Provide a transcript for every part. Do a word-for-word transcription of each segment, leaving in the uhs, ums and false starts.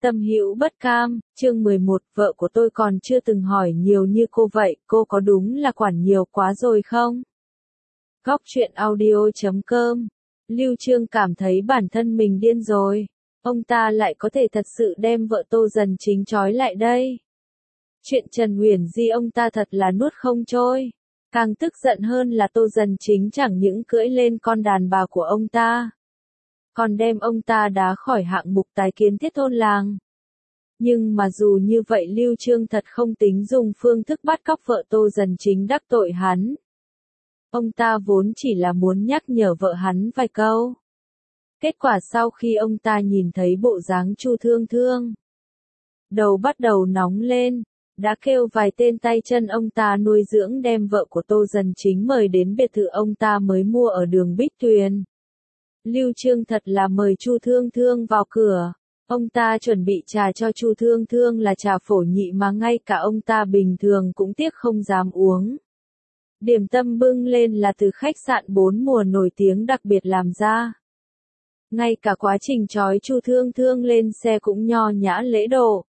Tâm hữu bất cam, chương mười một, vợ của tôi còn chưa từng hỏi nhiều như cô vậy, cô có đúng là quản nhiều quá rồi không? Góc truyện audio chấm com. Lưu Chương cảm thấy bản thân mình điên rồi. Ông ta lại có thể thật sự đem vợ Tô Dần Chính trói lại đây. Chuyện Trần Uyển Di ông ta thật là nuốt không trôi. Càng tức giận hơn là Tô Dần Chính chẳng những cưỡi lên con đàn bà của ông ta, còn đem ông ta đá khỏi hạng mục tái kiến thiết thôn làng. Nhưng mà dù như vậy Lưu Chương thật không tính dùng phương thức bắt cóc vợ Tô Dần Chính đắc tội hắn. Ông ta vốn chỉ là muốn nhắc nhở vợ hắn vài câu. Kết quả sau khi ông ta nhìn thấy bộ dáng Chu Thương Thương, đầu bắt đầu nóng lên, đã kêu vài tên tay chân ông ta nuôi dưỡng đem vợ của Tô Dần Chính mời đến biệt thự ông ta mới mua ở đường Bích Tuyền. Lưu Chương thật là mời Chu Thương Thương vào cửa. Ông ta chuẩn bị trà cho Chu Thương Thương là trà phổ nhị mà ngay cả ông ta bình thường cũng tiếc không dám uống. Điểm tâm bưng lên là từ khách sạn bốn mùa nổi tiếng đặc biệt làm ra. Ngay cả quá trình trói Chu Thương Thương lên xe cũng nho nhã lễ độ.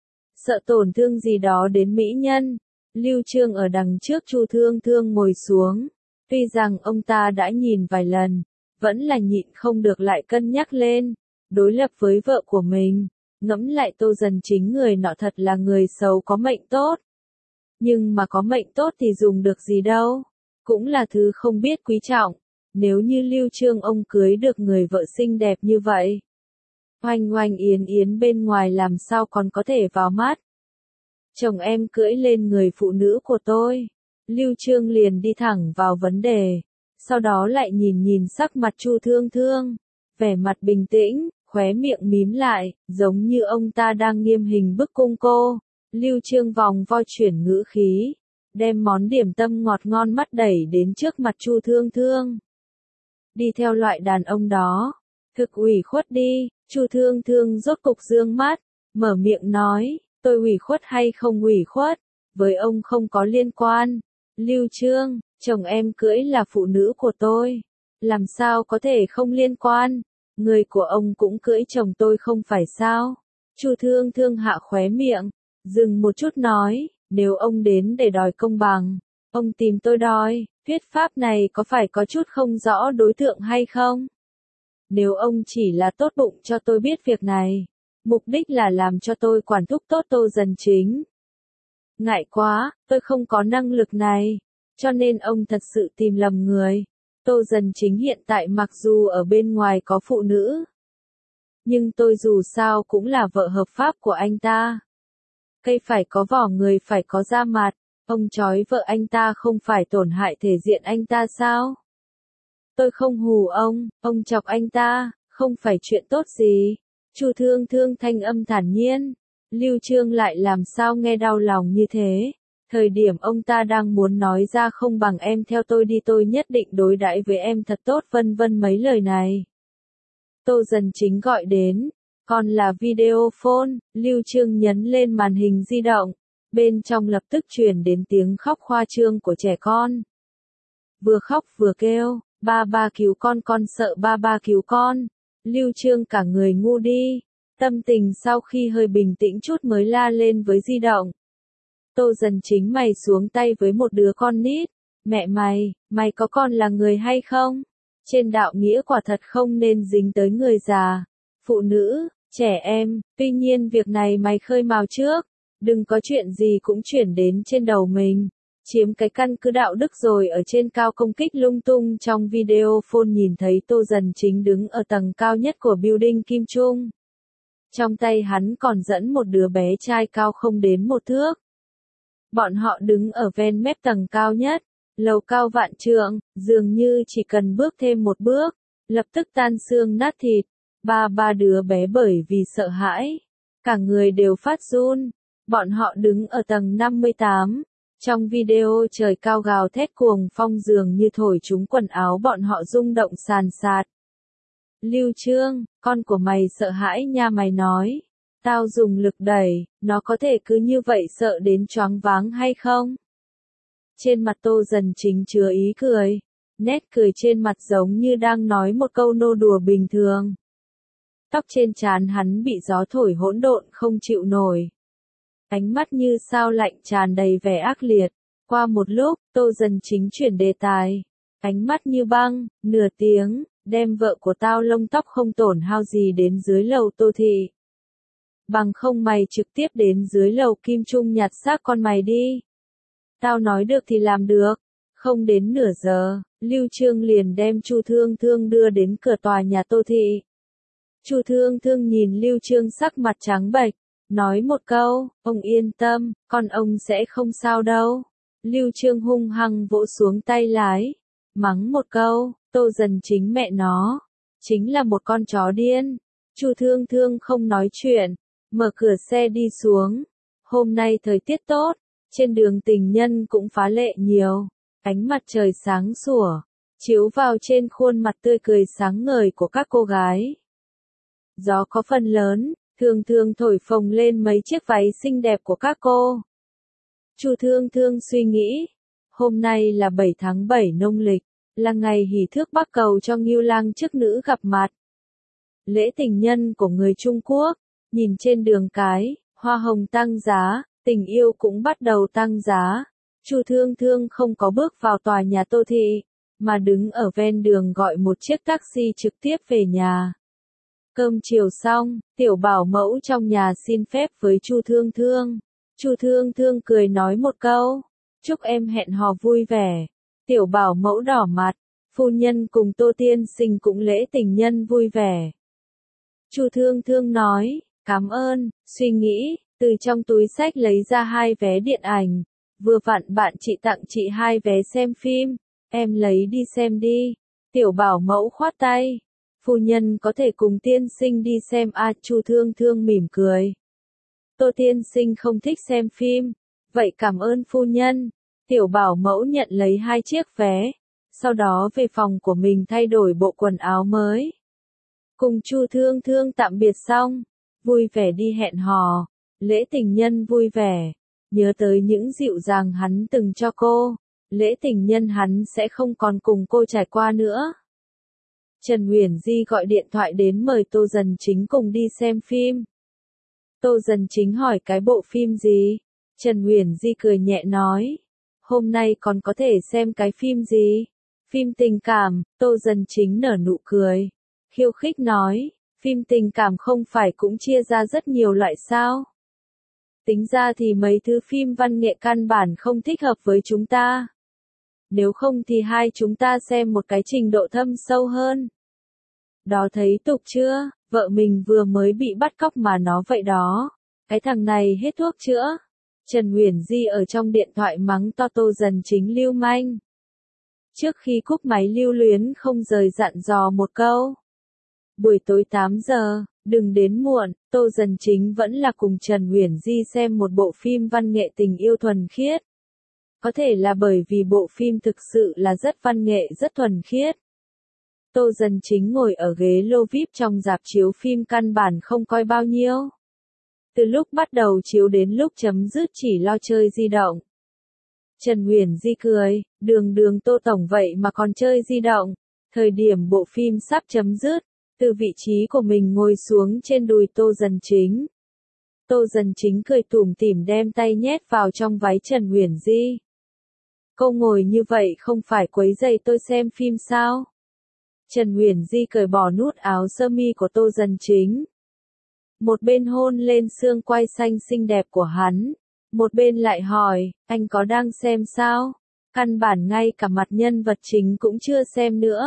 Sợ tổn thương gì đó đến mỹ nhân, Lưu Chương ở đằng trước Chu Thương Thương ngồi xuống. Tuy rằng ông ta đã nhìn vài lần, vẫn là nhịn không được lại cân nhắc lên, đối lập với vợ của mình, ngẫm lại Tô Dần Chính người nọ thật là người xấu có mệnh tốt. Nhưng mà có mệnh tốt thì dùng được gì đâu, cũng là thứ không biết quý trọng, nếu như Lưu Chương ông cưới được người vợ xinh đẹp như vậy. Oanh oanh yến yến bên ngoài làm sao còn có thể vào mắt. Chồng em cưỡi lên người phụ nữ của tôi. Lưu Chương liền đi thẳng vào vấn đề. Sau đó lại nhìn nhìn sắc mặt Chu Thương Thương, vẻ mặt bình tĩnh, khóe miệng mím lại, giống như ông ta đang nghiêm hình bức cung cô. Lưu Chương vòng vo chuyển ngữ khí, đem món điểm tâm ngọt ngon mắt đẩy đến trước mặt Chu Thương Thương. Đi theo loại đàn ông đó, thực ủy khuất đi. Chu Thương Thương rốt cục dương mắt, mở miệng nói, tôi ủy khuất hay không ủy khuất, với ông không có liên quan. Lưu Chương, chồng em cưỡi là phụ nữ của tôi, làm sao có thể không liên quan, người của ông cũng cưỡi chồng tôi không phải sao? Chu Thương Thương hạ khóe miệng, dừng một chút nói, nếu ông đến để đòi công bằng, ông tìm tôi đòi, thuyết pháp này có phải có chút không rõ đối tượng hay không? Nếu ông chỉ là tốt bụng cho tôi biết việc này, mục đích là làm cho tôi quản thúc tốt Tô Dần Chính. Ngại quá, tôi không có năng lực này, cho nên ông thật sự tìm lầm người. Tô Dần Chính hiện tại mặc dù ở bên ngoài có phụ nữ, nhưng tôi dù sao cũng là vợ hợp pháp của anh ta. Cây phải có vỏ người phải có da mặt, ông trói vợ anh ta không phải tổn hại thể diện anh ta sao? Tôi không hù ông, ông chọc anh ta, không phải chuyện tốt gì. Chu Thương Thương thanh âm thản nhiên. Lưu Chương lại làm sao nghe đau lòng như thế. Thời điểm ông ta đang muốn nói ra không bằng em theo tôi đi tôi nhất định đối đãi với em thật tốt vân vân mấy lời này. Tô Dần Chính gọi đến, còn là video phone, Lưu Chương nhấn lên màn hình di động. Bên trong lập tức truyền đến tiếng khóc khoa trương của trẻ con. Vừa khóc vừa kêu, ba ba cứu con con sợ ba ba cứu con. Lưu Chương cả người ngu đi. Tâm tình sau khi hơi bình tĩnh chút mới la lên với di động. Tô Dần Chính mày xuống tay với một đứa con nít. Mẹ mày, mày có con là người hay không? Trên đạo nghĩa quả thật không nên dính tới người già, phụ nữ, trẻ em. Tuy nhiên việc này mày khơi mào trước. Đừng có chuyện gì cũng chuyển đến trên đầu mình. Chiếm cái căn cứ đạo đức rồi ở trên cao công kích lung tung. Trong video phone nhìn thấy Tô Dần Chính đứng ở tầng cao nhất của building Kim Trung. Trong tay hắn còn dẫn một đứa bé trai cao không đến một thước. Bọn họ đứng ở ven mép tầng cao nhất, lầu cao vạn trượng, dường như chỉ cần bước thêm một bước, lập tức tan xương nát thịt. Ba ba đứa bé bởi vì sợ hãi, cả người đều phát run. Bọn họ đứng ở tầng năm mươi tám. Trong video trời cao gào thét cuồng phong dường như thổi trúng quần áo bọn họ rung động sàn sạt. Lưu Chương, con của mày sợ hãi nha mày nói. Tao dùng lực đẩy, nó có thể cứ như vậy sợ đến choáng váng hay không? Trên mặt Tô Dần Chính chứa ý cười. Nét cười trên mặt giống như đang nói một câu nô đùa bình thường. Tóc trên trán hắn bị gió thổi hỗn độn không chịu nổi. Ánh mắt như sao lạnh tràn đầy vẻ ác liệt. Qua một lúc, Tô Dần Chính chuyển đề tài. Ánh mắt như băng, nửa tiếng, đem vợ của tao lông tóc không tổn hao gì đến dưới lầu Tô thị. Bằng không mày trực tiếp đến dưới lầu Kim Trung nhặt xác con mày đi. Tao nói được thì làm được. Không đến nửa giờ, Lưu Trương liền đem Chu Thương Thương đưa đến cửa tòa nhà Tô thị. Chu Thương Thương nhìn Lưu Trương sắc mặt trắng bệch, nói một câu, ông yên tâm, con ông sẽ không sao đâu. Lưu Trương hung hăng vỗ xuống tay lái, mắng một câu, Tô Dần Chính mẹ nó, chính là một con chó điên. Chu Thương Thương không nói chuyện, mở cửa xe đi xuống. Hôm nay thời tiết tốt, trên đường tình nhân cũng phá lệ nhiều, ánh mặt trời sáng sủa, chiếu vào trên khuôn mặt tươi cười sáng ngời của các cô gái. Gió có phần lớn, thường thường thổi phồng lên mấy chiếc váy xinh đẹp của các cô. Chu Thương Thương suy nghĩ, hôm nay là bảy tháng bảy nông lịch, là ngày hỷ thước bắc cầu cho Ngưu Lang chức nữ gặp mặt. Lễ tình nhân của người Trung Quốc, nhìn trên đường cái, hoa hồng tăng giá, tình yêu cũng bắt đầu tăng giá. Chu Thương Thương không có bước vào tòa nhà Tô thị, mà đứng ở ven đường gọi một chiếc taxi trực tiếp về nhà. Cơm chiều xong, tiểu bảo mẫu trong nhà xin phép với Chu Thương Thương. Chu Thương Thương cười nói một câu, chúc em hẹn hò vui vẻ. Tiểu bảo mẫu đỏ mặt, phu nhân cùng Tô tiên sinh cũng lễ tình nhân vui vẻ. Chu Thương Thương nói, cảm ơn, suy nghĩ, từ trong túi xách lấy ra hai vé điện ảnh. Vừa vặn bạn chị tặng chị hai vé xem phim, em lấy đi xem đi. Tiểu bảo mẫu khoát tay, phu nhân có thể cùng tiên sinh đi xem à. Chu Thương Thương mỉm cười. Tô tiên sinh không thích xem phim, vậy cảm ơn phu nhân. Tiểu bảo mẫu nhận lấy hai chiếc vé, sau đó về phòng của mình thay đổi bộ quần áo mới. Cùng Chu Thương Thương tạm biệt xong, vui vẻ đi hẹn hò, lễ tình nhân vui vẻ, nhớ tới những dịu dàng hắn từng cho cô, lễ tình nhân hắn sẽ không còn cùng cô trải qua nữa. Trần Uyển Di gọi điện thoại đến mời Tô Dần Chính cùng đi xem phim. Tô Dần Chính hỏi cái bộ phim gì? Trần Uyển Di cười nhẹ nói, hôm nay còn có thể xem cái phim gì? Phim tình cảm. Tô Dần Chính nở nụ cười, khiêu khích nói, phim tình cảm không phải cũng chia ra rất nhiều loại sao? Tính ra thì mấy thứ phim văn nghệ căn bản không thích hợp với chúng ta. Nếu không thì hai chúng ta xem một cái trình độ thâm sâu hơn. Đó thấy tục chưa, vợ mình vừa mới bị bắt cóc mà nó vậy đó. Cái thằng này hết thuốc chữa. Trần Uyển Di ở trong điện thoại mắng to Tô Dần Chính lưu manh. Trước khi cúp máy Lưu Luyến không rời dặn dò một câu. Buổi tối tám giờ, đừng đến muộn. Tô Dần Chính vẫn là cùng Trần Uyển Di xem một bộ phim văn nghệ tình yêu thuần khiết. Có thể là bởi vì bộ phim thực sự là rất văn nghệ rất thuần khiết. Tô Dần Chính ngồi ở ghế lô vi ai pi trong rạp chiếu phim căn bản không coi bao nhiêu. Từ lúc bắt đầu chiếu đến lúc chấm dứt chỉ lo chơi di động. Trần Uyển Di cười, đường đường Tô Tổng vậy mà còn chơi di động. Thời điểm bộ phim sắp chấm dứt, từ vị trí của mình ngồi xuống trên đùi Tô Dần Chính. Tô Dần Chính cười tủm tỉm đem tay nhét vào trong váy Trần Uyển Di. Cô ngồi như vậy không phải quấy rầy tôi xem phim sao? Trần Uyển Di cởi bỏ nút áo sơ mi của Tô Dần Chính. Một bên hôn lên xương quai xanh xinh đẹp của hắn, một bên lại hỏi, anh có đang xem sao? Căn bản ngay cả mặt nhân vật chính cũng chưa xem nữa.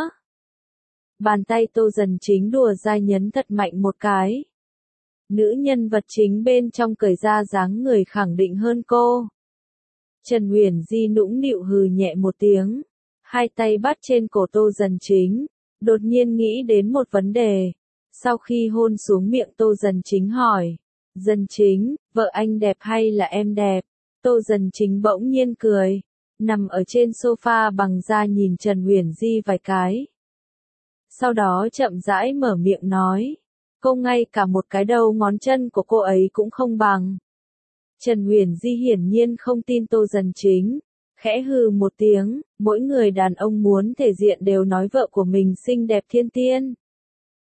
Bàn tay Tô Dần Chính đùa dai nhấn thật mạnh một cái. Nữ nhân vật chính bên trong cởi ra dáng người khẳng định hơn cô. Trần Uyển Di nũng nịu hừ nhẹ một tiếng, hai tay bắt trên cổ Tô Dần Chính, đột nhiên nghĩ đến một vấn đề. Sau khi hôn xuống miệng Tô Dần Chính hỏi, Dần Chính, vợ anh đẹp hay là em đẹp? Tô Dần Chính bỗng nhiên cười, nằm ở trên sofa bằng da nhìn Trần Uyển Di vài cái. Sau đó chậm rãi mở miệng nói, cô ngay cả một cái đầu ngón chân của cô ấy cũng không bằng. Trần Uyển Di hiển nhiên không tin Tô Dần Chính, khẽ hừ một tiếng, mỗi người đàn ông muốn thể diện đều nói vợ của mình xinh đẹp thiên tiên.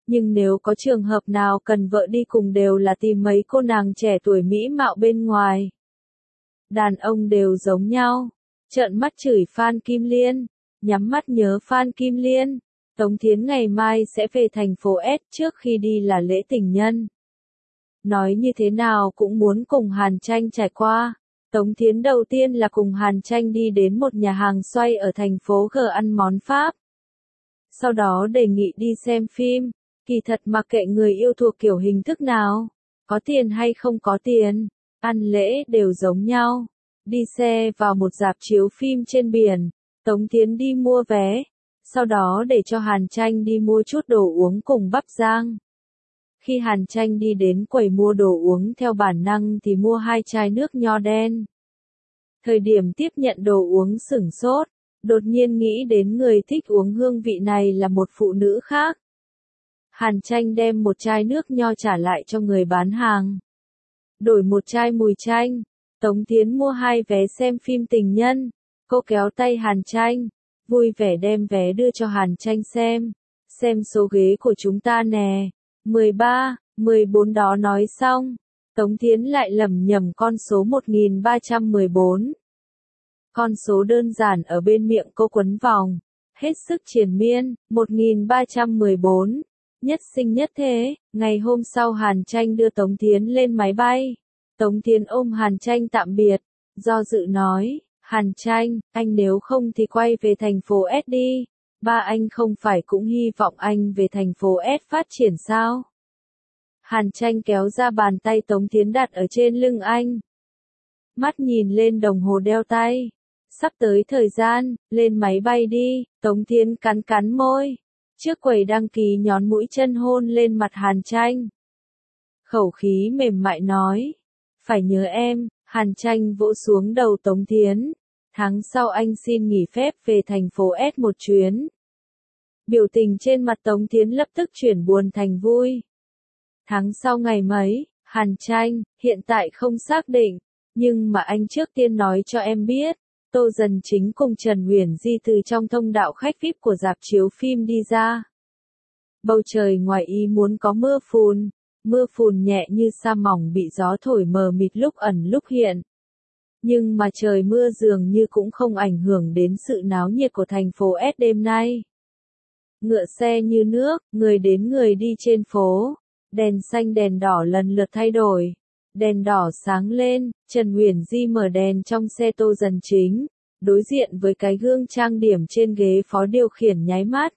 Nhưng nếu có trường hợp nào cần vợ đi cùng đều là tìm mấy cô nàng trẻ tuổi mỹ mạo bên ngoài. Đàn ông đều giống nhau. Trợn mắt chửi Phan Kim Liên. Nhắm mắt nhớ Phan Kim Liên. Tống Thiến ngày mai sẽ về thành phố S trước khi đi là lễ tình nhân. Nói như thế nào cũng muốn cùng Hàn Tranh trải qua. Tống Thiến đầu tiên là cùng Hàn Tranh đi đến một nhà hàng xoay ở thành phố G ăn món Pháp. Sau đó đề nghị đi xem phim. Kỳ thật mặc kệ người yêu thuộc kiểu hình thức nào, có tiền hay không có tiền, ăn lễ đều giống nhau. Đi xe vào một rạp chiếu phim trên biển, Tống Thiến đi mua vé, sau đó để cho Hàn Tranh đi mua chút đồ uống cùng bắp rang. Khi Hàn Tranh đi đến quầy mua đồ uống theo bản năng thì mua hai chai nước nho đen. Thời điểm tiếp nhận đồ uống sửng sốt, đột nhiên nghĩ đến người thích uống hương vị này là một phụ nữ khác. Hàn Tranh đem một chai nước nho trả lại cho người bán hàng. Đổi một chai mùi chanh, Tống Thiến mua hai vé xem phim tình nhân. Cô kéo tay Hàn Tranh, vui vẻ đem vé đưa cho Hàn Tranh xem. Xem số ghế của chúng ta nè, mười ba, mười bốn đó nói xong. Tống Thiến lại lẩm nhẩm con số một nghìn ba trăm mười bốn. Con số đơn giản ở bên miệng cô quấn vòng, hết sức triền miên, một nghìn ba trăm mười bốn. Nhất sinh nhất thế, ngày hôm sau Hàn Tranh đưa Tống Thiến lên máy bay. Tống Thiến ôm Hàn Tranh tạm biệt, do dự nói, Hàn Tranh, anh nếu không thì quay về thành phố S đi, ba anh không phải cũng hy vọng anh về thành phố S phát triển sao? Hàn Tranh kéo ra bàn tay Tống Thiến đặt ở trên lưng anh. Mắt nhìn lên đồng hồ đeo tay. Sắp tới thời gian, lên máy bay đi, Tống Thiến cắn cắn môi. Trước quầy đăng ký nhón mũi chân hôn lên mặt Hàn Tranh. Khẩu khí mềm mại nói. Phải nhớ em, Hàn Tranh vỗ xuống đầu Tống Thiến. Tháng sau anh xin nghỉ phép về thành phố S một chuyến. Biểu tình trên mặt Tống Thiến lập tức chuyển buồn thành vui. Tháng sau ngày mấy, Hàn Tranh, hiện tại không xác định, nhưng mà anh trước tiên nói cho em biết. Tô Dần Chính cùng Trần Uyển Di từ trong thông đạo khách vi ai pi của rạp chiếu phim đi ra. Bầu trời ngoài ý muốn có mưa phùn, mưa phùn nhẹ như sa mỏng bị gió thổi mờ mịt lúc ẩn lúc hiện. Nhưng mà trời mưa dường như cũng không ảnh hưởng đến sự náo nhiệt của thành phố S đêm nay. Ngựa xe như nước, người đến người đi trên phố, đèn xanh đèn đỏ lần lượt thay đổi. Đèn đỏ sáng lên, Trần Uyển Di mở đèn trong xe Tô Dần Chính, đối diện với cái gương trang điểm trên ghế phó điều khiển nháy mắt.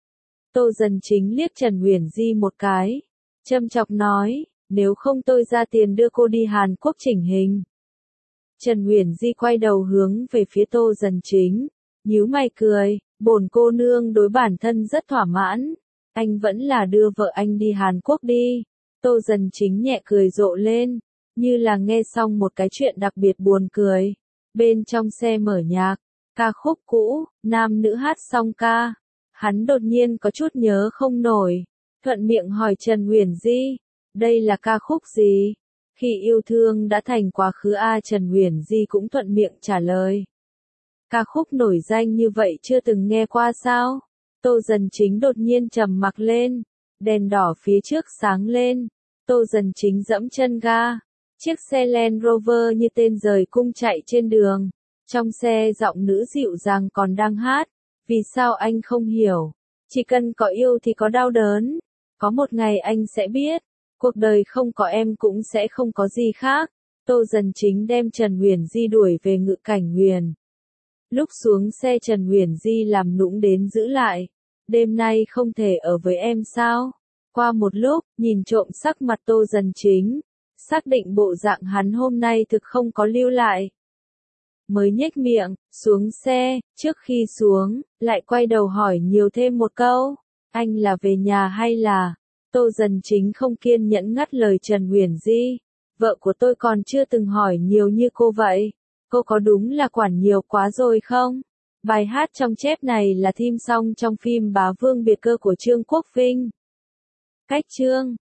Tô Dần Chính liếc Trần Uyển Di một cái, châm chọc nói, nếu không tôi ra tiền đưa cô đi Hàn Quốc chỉnh hình. Trần Uyển Di quay đầu hướng về phía Tô Dần Chính, nhíu mày cười, bổn cô nương đối bản thân rất thỏa mãn, anh vẫn là đưa vợ anh đi Hàn Quốc đi. Tô Dần Chính nhẹ cười rộ lên, như là nghe xong một cái chuyện đặc biệt buồn cười. Bên trong xe mở nhạc, ca khúc cũ, nam nữ hát xong ca. Hắn đột nhiên có chút nhớ không nổi, thuận miệng hỏi Trần Uyển Di, đây là ca khúc gì? Khi yêu thương đã thành quá khứ a Trần Uyển Di cũng thuận miệng trả lời. Ca khúc nổi danh như vậy chưa từng nghe qua sao? Tô Dần Chính đột nhiên trầm mặc lên, đèn đỏ phía trước sáng lên, Tô Dần Chính dẫm chân ga. Chiếc xe Land Rover như tên rời cung chạy trên đường. Trong xe giọng nữ dịu dàng còn đang hát. Vì sao anh không hiểu? Chỉ cần có yêu thì có đau đớn. Có một ngày anh sẽ biết. Cuộc đời không có em cũng sẽ không có gì khác. Tô Dần Chính đem Trần Uyển Di đuổi về Ngự Cảnh Huyền. Lúc xuống xe Trần Uyển Di làm nũng đến giữ lại. Đêm nay không thể ở với em sao? Qua một lúc, nhìn trộm sắc mặt Tô Dần Chính. Xác định bộ dạng hắn hôm nay thực không có lưu lại. Mới nhếch miệng, xuống xe, trước khi xuống, lại quay đầu hỏi nhiều thêm một câu. Anh là về nhà hay là? Tô Dần Chính không kiên nhẫn ngắt lời Trần Uyển Di. Vợ của tôi còn chưa từng hỏi nhiều như cô vậy. Cô có đúng là quản nhiều quá rồi không? Bài hát trong chép này là theme song trong phim Bá Vương Biệt Cơ của Trương Quốc Vinh. Cách chương